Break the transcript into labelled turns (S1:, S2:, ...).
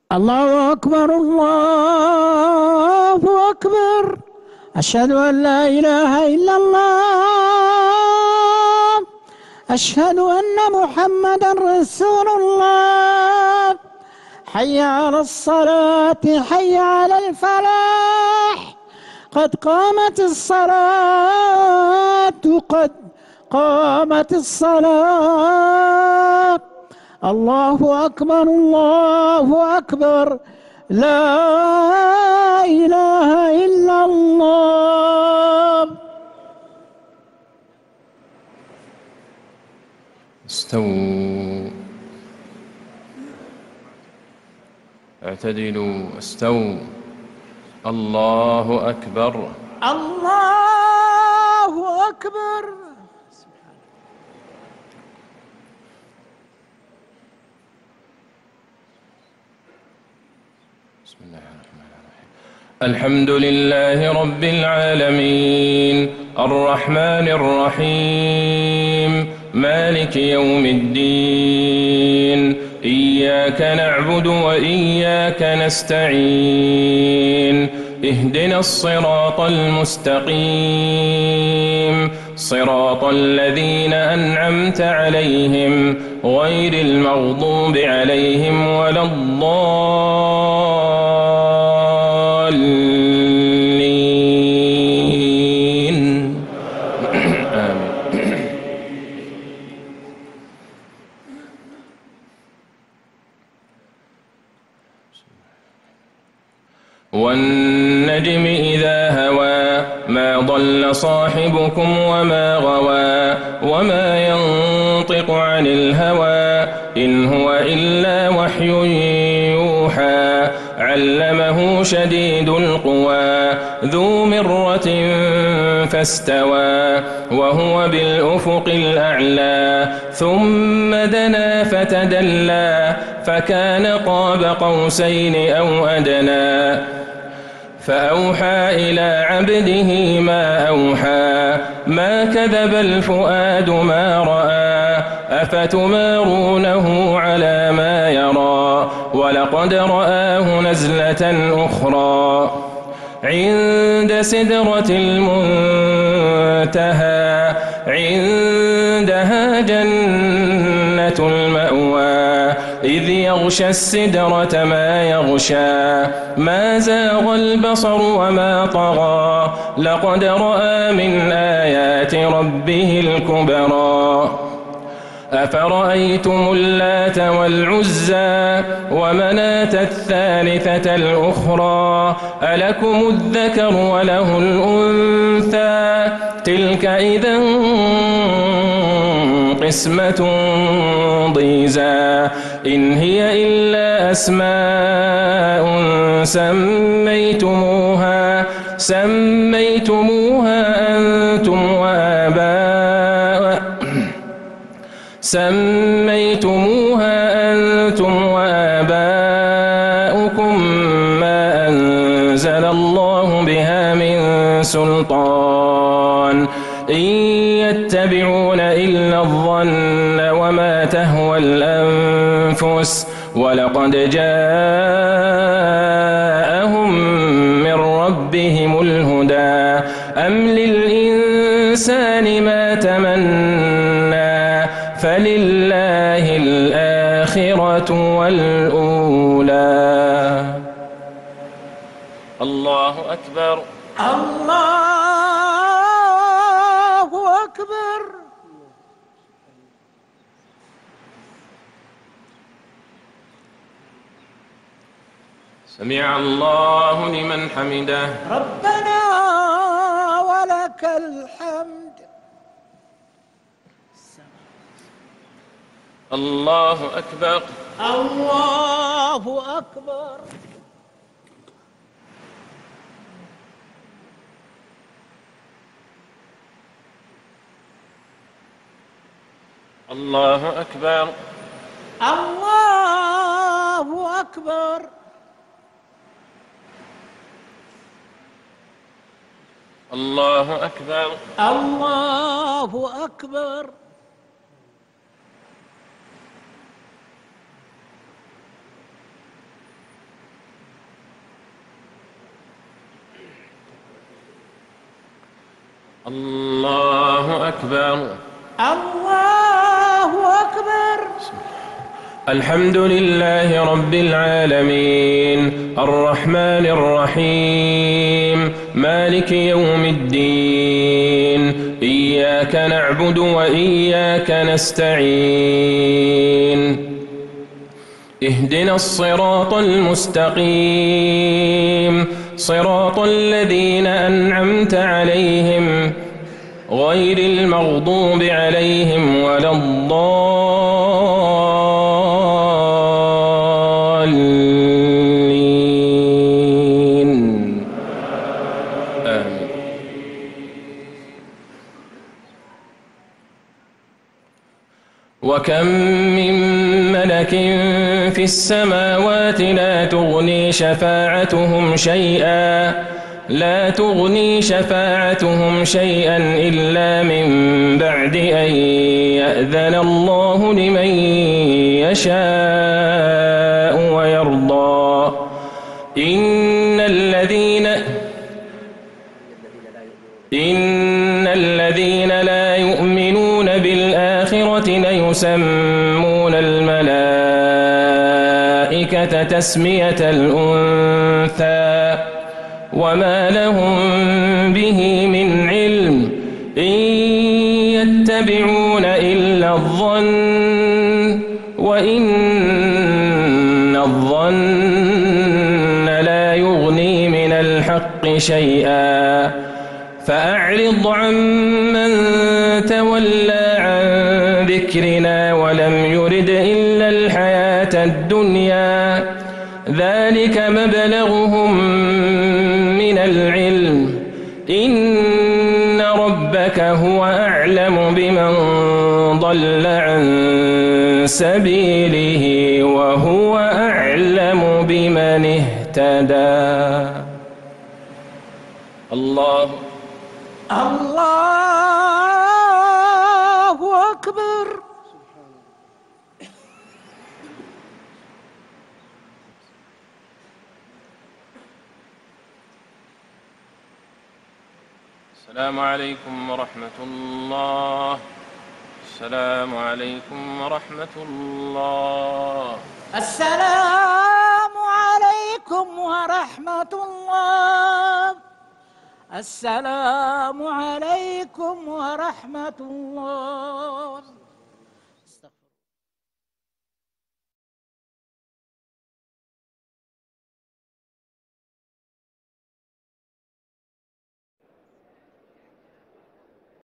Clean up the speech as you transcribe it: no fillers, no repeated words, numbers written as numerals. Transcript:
S1: الله أكبر الله أكبر. أشهد أن لا إله إلا الله. أشهد أن محمدا رسول الله. حي على الصلاة، حي على الفلاح. قد قامت الصلاة، قد قامت الصلاة. الله أكبر الله أكبر. لا إله إلا الله.
S2: استووا، اعتدلوا، استووا. الله أكبر.
S1: الله أكبر.
S2: بسم الله الرحمن الرحيم. الحمد لله رب العالمين، الرحمن الرحيم، مالك يوم الدين. إياك نعبد وإياك نستعين. اهدنا الصراط المستقيم، صراط الذين أنعمت عليهم غير المغضوب عليهم ولا الضالين. آمين. والنجم إذا هوى ما ضل صاحبكم وما غوى وما ينطق عن الهوى إن هو إلا وحي يوحى. علمه شديد القوى ذو مرة فاستوى وهو بالأفق الأعلى. ثم دنا فتدلى فكان قاب قوسين أو أدنى. فأوحى إلى عبده ما أوحى. ما كذب الفؤاد ما رأى. أفتمارونه على ما يرى. ولقد رآه نزلة أخرى عند سدرة المنتهى. عندها جنة المأوى. إذ يغشى السدرة ما يغشى. ما زاغ البصر وما طغى. لقد رأى من آيات ربه الكبرى. أفرأيتم اللات والعزى ومناة الثالثة الأخرى. ألكم الذكر وله الأنثى. تلك إذا قسمة ضيزى. إن هي إلا أسماء سميتموها أنتم وآباؤكم ما أنزل الله بها من سلطان. إن يتبعون إلا الظن وما تهوى الأنفس. ولقد جاءهم من ربهم الهدى. أم للإنسان ما تمنى. فلله الآخرة والأولى. الله أكبر.
S1: الله أكبر.
S2: سمع الله لمن حمده.
S1: ربنا ولك الحمد.
S2: الله أكبر.
S1: الله أكبر.
S2: الله أكبر.
S1: الله أكبر.
S2: الله أكبر.
S1: الله أكبر.
S2: الله أكبر.
S1: الله أكبر.
S2: الحمد لله رب العالمين الرحمن الرحيم مالك يوم الدين إياك نعبد وإياك نستعين اهدنا الصراط المستقيم صراط الذين أنعمت عليهم غير المغضوب عليهم ولا الضالين آمين. وكم من ملك في السماوات لا تغني شفاعتهم شيئا إلا من بعد أن يأذن الله لمن يشاء ويرضى. إن الذين لا يؤمنون بالآخرة ليسمون الملائكة تسمية الأنثى وما لهم به من علم إن يتبعون إلا الظن وإن الظن لا يغني من الحق شيئا فأعرض عمن تولى عن ذكرنا ولم يرد إلا الحياة الدنيا ذلك مبلغهم من العلم إن ربك هو أعلم بمن ضل عن سبيله وهو أعلم بمن اهتدى. الله
S1: أكبر.
S2: السلام عليكم ورحمة الله. السلام عليكم ورحمة الله.
S1: السلام عليكم ورحمة الله. السلام عليكم ورحمة الله.